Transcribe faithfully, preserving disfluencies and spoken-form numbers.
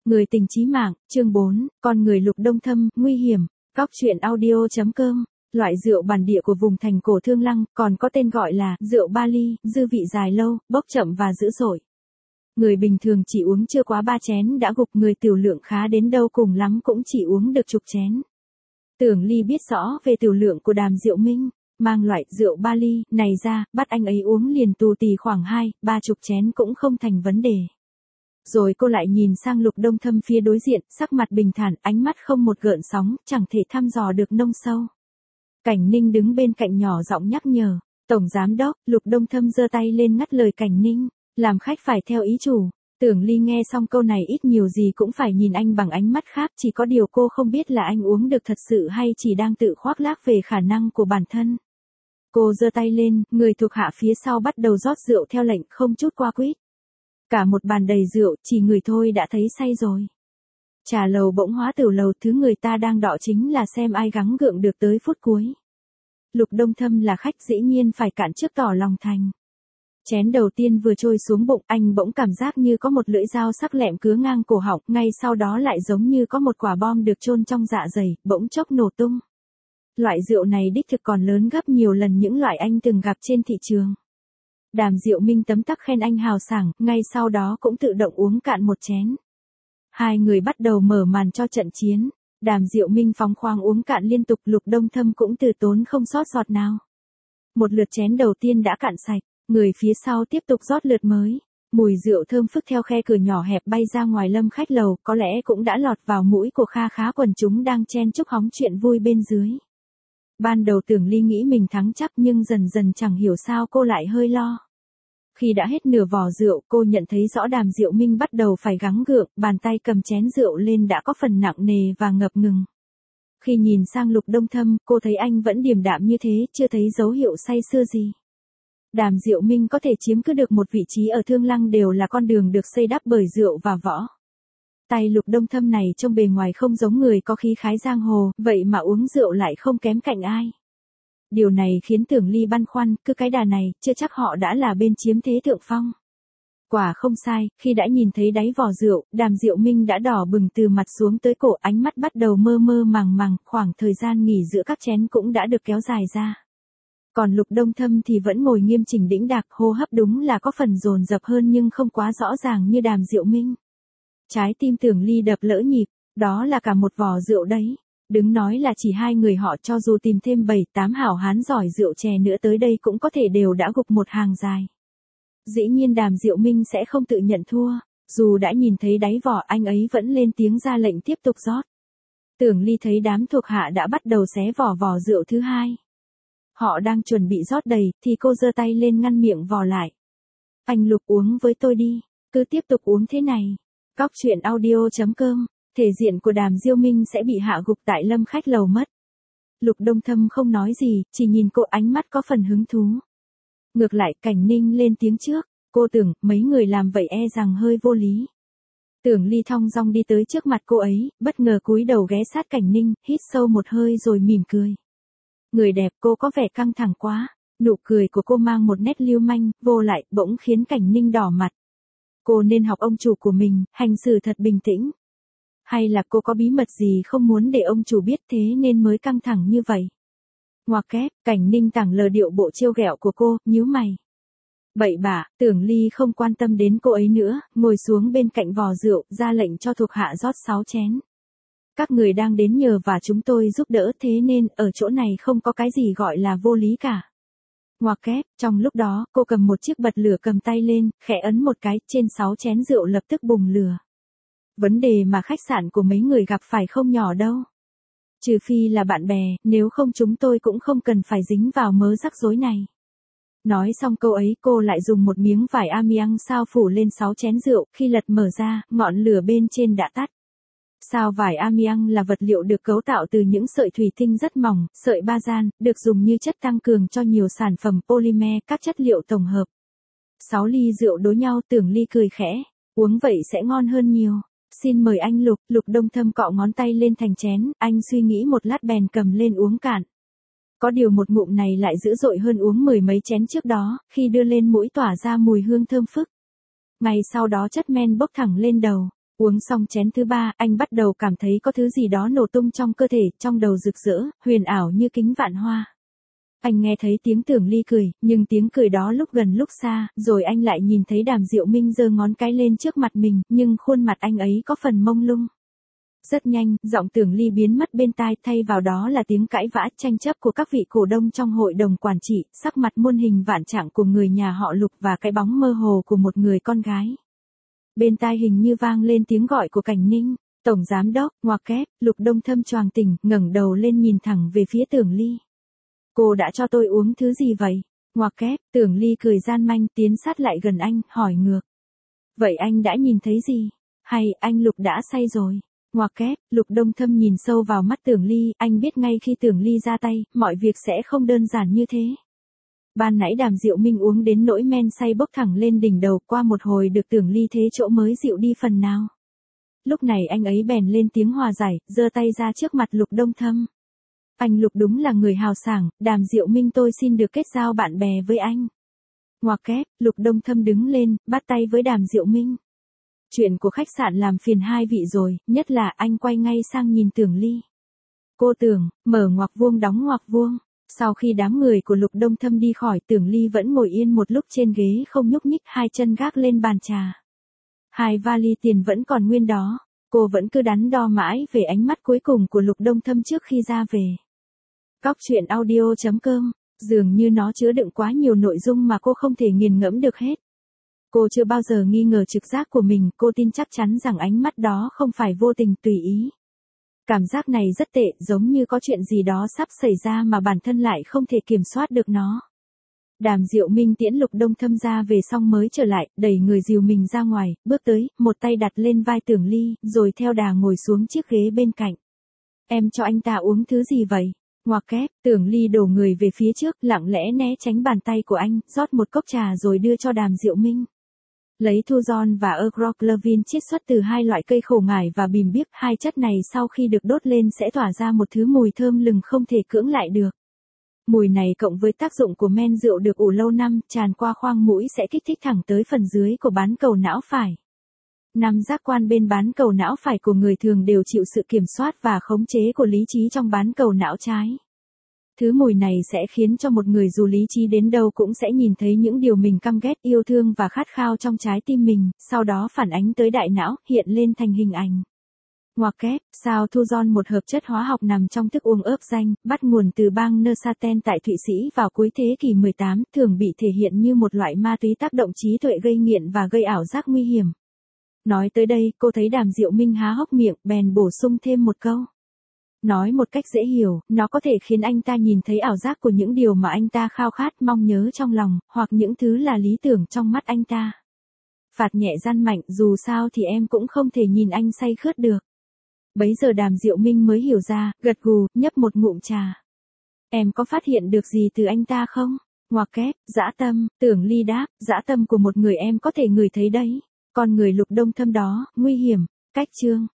Người tình chí mạng, chương bốn, con người Lục Đông Thâm, nguy hiểm, Cóc truyện audio chấm com. Loại rượu bản địa của vùng thành cổ Thương Lăng, còn có tên gọi là rượu Bali, dư vị dài lâu, bốc chậm và dữ dội. Người bình thường chỉ uống chưa quá ba chén đã gục, người tiểu lượng khá đến đâu cùng lắm cũng chỉ uống được chục chén. Tưởng Ly biết rõ về tiểu lượng của Đàm Diệu Minh, mang loại rượu Bali này ra, bắt anh ấy uống liền tù tì khoảng hai, ba chục chén cũng không thành vấn đề. Rồi cô lại nhìn sang Lục Đông Thâm phía đối diện, sắc mặt bình thản, ánh mắt không một gợn sóng, chẳng thể thăm dò được nông sâu. Cảnh Ninh đứng bên cạnh nhỏ giọng nhắc nhở, Tổng Giám Đốc. Lục Đông Thâm giơ tay lên ngắt lời Cảnh Ninh, làm khách phải theo ý chủ. Tưởng Ly nghe xong câu này ít nhiều gì cũng phải nhìn anh bằng ánh mắt khác, chỉ có điều cô không biết là anh uống được thật sự hay chỉ đang tự khoác lác về khả năng của bản thân. Cô giơ tay lên, người thuộc hạ phía sau bắt đầu rót rượu theo lệnh, không chút qua quýt. Cả một bàn đầy rượu, chỉ người thôi đã thấy say rồi. Trà lầu bỗng hóa tiểu lầu, thứ người ta đang đọ chính là xem ai gắng gượng được tới phút cuối. Lục Đông Thâm là khách dĩ nhiên phải cạn trước tỏ lòng thành. Chén đầu tiên vừa trôi xuống bụng, anh bỗng cảm giác như có một lưỡi dao sắc lẹm cứa ngang cổ họng, ngay sau đó lại giống như có một quả bom được chôn trong dạ dày, bỗng chốc nổ tung. Loại rượu này đích thực còn lớn gấp nhiều lần những loại anh từng gặp trên thị trường. Đàm Diệu Minh tấm tắc khen anh hào sảng, ngay sau đó cũng tự động uống cạn một chén. Hai người bắt đầu mở màn cho trận chiến. Đàm Diệu Minh phóng khoáng uống cạn liên tục, Lục Đông Thâm cũng từ tốn không sót giọt nào. Một lượt chén đầu tiên đã cạn sạch, người phía sau tiếp tục rót lượt mới. Mùi rượu thơm phức theo khe cửa nhỏ hẹp bay ra ngoài lâm khách lầu, có lẽ cũng đã lọt vào mũi của kha khá quần chúng đang chen chúc hóng chuyện vui bên dưới. Ban đầu Tưởng Ly nghĩ mình thắng chắc nhưng dần dần chẳng hiểu sao cô lại hơi lo. Khi đã hết nửa vò rượu, cô nhận thấy rõ Đàm Diệu Minh bắt đầu phải gắng gượng, bàn tay cầm chén rượu lên đã có phần nặng nề và ngập ngừng. Khi nhìn sang Lục Đông Thâm, cô thấy anh vẫn điềm đạm như thế, chưa thấy dấu hiệu say sưa gì. Đàm Diệu Minh có thể chiếm cứ được một vị trí ở Thương Lăng đều là con đường được xây đắp bởi rượu và võ. Tay Lục Đông Thâm này trông bề ngoài không giống người có khí khái giang hồ, vậy mà uống rượu lại không kém cạnh ai. Điều này khiến Tưởng Ly băn khoăn, cứ cái đà này, chưa chắc họ đã là bên chiếm thế thượng phong. Quả không sai, khi đã nhìn thấy đáy vò rượu, Đàm Diệu Minh đã đỏ bừng từ mặt xuống tới cổ, ánh mắt bắt đầu mơ mơ màng màng, khoảng thời gian nghỉ giữa các chén cũng đã được kéo dài ra. Còn Lục Đông Thâm thì vẫn ngồi nghiêm chỉnh đĩnh đạc, hô hấp đúng là có phần dồn dập hơn nhưng không quá rõ ràng như Đàm Diệu Minh. Trái tim Tưởng Ly đập lỡ nhịp, đó là cả một vò rượu đấy. Đừng nói là chỉ hai người họ, cho dù tìm thêm bảy tám hảo hán giỏi rượu chè nữa tới đây cũng có thể đều đã gục một hàng dài. Dĩ nhiên Đàm Diệu Minh sẽ không tự nhận thua, dù đã nhìn thấy đáy vỏ anh ấy vẫn lên tiếng ra lệnh tiếp tục rót. Tưởng Ly thấy đám thuộc hạ đã bắt đầu xé vỏ vò rượu thứ hai. Họ đang chuẩn bị rót đầy, thì cô giơ tay lên ngăn miệng vò lại. Anh Lục uống với tôi đi, cứ tiếp tục uống thế này. Cóc truyện audio chấm com. Thể diện của Đàm Diệu Minh sẽ bị hạ gục tại lâm khách lầu mất. Lục Đông Thâm không nói gì, chỉ nhìn cô, ánh mắt có phần hứng thú. Ngược lại Cảnh Ninh lên tiếng trước, cô tưởng mấy người làm vậy e rằng hơi vô lý. Tưởng Ly thong dong đi tới trước mặt cô ấy, bất ngờ cúi đầu ghé sát Cảnh Ninh, hít sâu một hơi rồi mỉm cười. Người đẹp, cô có vẻ căng thẳng quá. Nụ cười của cô mang một nét lưu manh, vô lại, bỗng khiến Cảnh Ninh đỏ mặt. Cô nên học ông chủ của mình, hành xử thật bình tĩnh. Hay là cô có bí mật gì không muốn để ông chủ biết thế nên mới căng thẳng như vậy? Ngoặc kép, Cảnh Ninh tảng lờ điệu bộ trêu ghẹo của cô, nhíu mày. Bậy bạ, Tưởng Ly không quan tâm đến cô ấy nữa, ngồi xuống bên cạnh vò rượu, ra lệnh cho thuộc hạ rót sáu chén. Các người đang đến nhờ và chúng tôi giúp đỡ, thế nên ở chỗ này không có cái gì gọi là vô lý cả. Ngoặc kép, trong lúc đó, cô cầm một chiếc bật lửa cầm tay lên, khẽ ấn một cái, trên sáu chén rượu lập tức bùng lửa. Vấn đề mà khách sạn của mấy người gặp phải không nhỏ đâu. Trừ phi là bạn bè, nếu không chúng tôi cũng không cần phải dính vào mớ rắc rối này. Nói xong câu ấy cô lại dùng một miếng vải amiang sao phủ lên sáu chén rượu, khi lật mở ra, ngọn lửa bên trên đã tắt. Sao vải amiang là vật liệu được cấu tạo từ những sợi thủy tinh rất mỏng, sợi bazan, được dùng như chất tăng cường cho nhiều sản phẩm polymer, các chất liệu tổng hợp. Sáu ly rượu đối nhau, Tưởng Ly cười khẽ, uống vậy sẽ ngon hơn nhiều. Xin mời anh Lục. Lục Đông Thâm cọ ngón tay lên thành chén, anh suy nghĩ một lát bèn cầm lên uống cạn. Có điều một ngụm này lại dữ dội hơn uống mười mấy chén trước đó, khi đưa lên mũi tỏa ra mùi hương thơm phức. Ngay sau đó chất men bốc thẳng lên đầu. Uống xong chén thứ ba, anh bắt đầu cảm thấy có thứ gì đó nổ tung trong cơ thể, trong đầu rực rỡ, huyền ảo như kính vạn hoa. Anh nghe thấy tiếng Tưởng Ly cười, nhưng tiếng cười đó lúc gần lúc xa, rồi anh lại nhìn thấy Đàm Diệu Minh giơ ngón cái lên trước mặt mình, nhưng khuôn mặt anh ấy có phần mông lung. Rất nhanh, giọng Tưởng Ly biến mất bên tai, thay vào đó là tiếng cãi vã tranh chấp của các vị cổ đông trong hội đồng quản trị, sắc mặt muôn hình vạn trạng của người nhà họ Lục và cái bóng mơ hồ của một người con gái. Bên tai hình như vang lên tiếng gọi của Cảnh Ninh, tổng giám đốc, ngoặc kép, Lục Đông Thâm choàng tỉnh, ngẩng đầu lên nhìn thẳng về phía Tưởng Ly. Cô đã cho tôi uống thứ gì vậy? Ngoặc kép, Tưởng Ly cười gian manh tiến sát lại gần anh, hỏi ngược. Vậy anh đã nhìn thấy gì? Hay anh Lục đã say rồi? Ngoặc kép, Lục Đông Thâm nhìn sâu vào mắt Tưởng Ly, anh biết ngay khi Tưởng Ly ra tay, mọi việc sẽ không đơn giản như thế. Ban nãy Đàm Diệu Minh uống đến nỗi men say bốc thẳng lên đỉnh đầu, qua một hồi được Tưởng Ly thế chỗ mới dịu đi phần nào. Lúc này anh ấy bèn lên tiếng hòa giải, giơ tay ra trước mặt Lục Đông Thâm. Anh Lục đúng là người hào sảng, Đàm Diệu Minh tôi xin được kết giao bạn bè với anh. Ngoặc kép, Lục Đông Thâm đứng lên, bắt tay với Đàm Diệu Minh. Chuyện của khách sạn làm phiền hai vị rồi, nhất là anh quay ngay sang nhìn Tưởng Ly. Cô Tưởng, mở ngoặc vuông đóng ngoặc vuông. Sau khi đám người của Lục Đông Thâm đi khỏi, Tưởng Ly vẫn ngồi yên một lúc trên ghế không nhúc nhích, hai chân gác lên bàn trà. Hai vali tiền vẫn còn nguyên đó, cô vẫn cứ đắn đo mãi về ánh mắt cuối cùng của Lục Đông Thâm trước khi ra về. Cóc truyện audio chấm com, dường như nó chứa đựng quá nhiều nội dung mà cô không thể nghiền ngẫm được hết. Cô chưa bao giờ nghi ngờ trực giác của mình, cô tin chắc chắn rằng ánh mắt đó không phải vô tình tùy ý. Cảm giác này rất tệ, giống như có chuyện gì đó sắp xảy ra mà bản thân lại không thể kiểm soát được nó. Đàm Diệu Minh tiễn Lục Đông Thâm ra về xong mới trở lại, đẩy người dìu mình ra ngoài, bước tới, một tay đặt lên vai Tưởng Ly, rồi theo đà ngồi xuống chiếc ghế bên cạnh. Em cho anh ta uống thứ gì vậy? Ngoặc kép, Tưởng Ly đổ người về phía trước, lặng lẽ né tránh bàn tay của anh, rót một cốc trà rồi đưa cho Đàm Diệu Minh. Lấy Thu Giòn và Euroclavin chiết xuất từ hai loại cây khổ ngải và bìm biếc, hai chất này sau khi được đốt lên sẽ tỏa ra một thứ mùi thơm lừng không thể cưỡng lại được. Mùi này cộng với tác dụng của men rượu được ủ lâu năm, tràn qua khoang mũi sẽ kích thích thẳng tới phần dưới của bán cầu não phải. Năm giác quan bên bán cầu não phải của người thường đều chịu sự kiểm soát và khống chế của lý trí trong bán cầu não trái. Thứ mùi này sẽ khiến cho một người dù lý trí đến đâu cũng sẽ nhìn thấy những điều mình căm ghét, yêu thương và khát khao trong trái tim mình, sau đó phản ánh tới đại não, hiện lên thành hình ảnh. Ngoặc kép, sao Thu Giòn, một hợp chất hóa học nằm trong thức uống ớp danh, bắt nguồn từ bang Neuchâtel tại Thụy Sĩ vào cuối thế kỷ mười tám, thường bị thể hiện như một loại ma túy tác động trí tuệ gây nghiện và gây ảo giác nguy hiểm. Nói tới đây, cô thấy Đàm Diệu Minh há hốc miệng, bèn bổ sung thêm một câu. Nói một cách dễ hiểu, nó có thể khiến anh ta nhìn thấy ảo giác của những điều mà anh ta khao khát mong nhớ trong lòng, hoặc những thứ là lý tưởng trong mắt anh ta. Phạt nhẹ gian mạnh, dù sao thì em cũng không thể nhìn anh say khướt được. Bấy giờ Đàm Diệu Minh mới hiểu ra, gật gù, nhấp một ngụm trà. Em có phát hiện được gì từ anh ta không? Ngoặc kép, dã tâm, Tưởng Ly đáp, dã tâm của một người em có thể ngửi thấy đấy. Con người Lục Đông Thâm đó, nguy hiểm. Cách chương.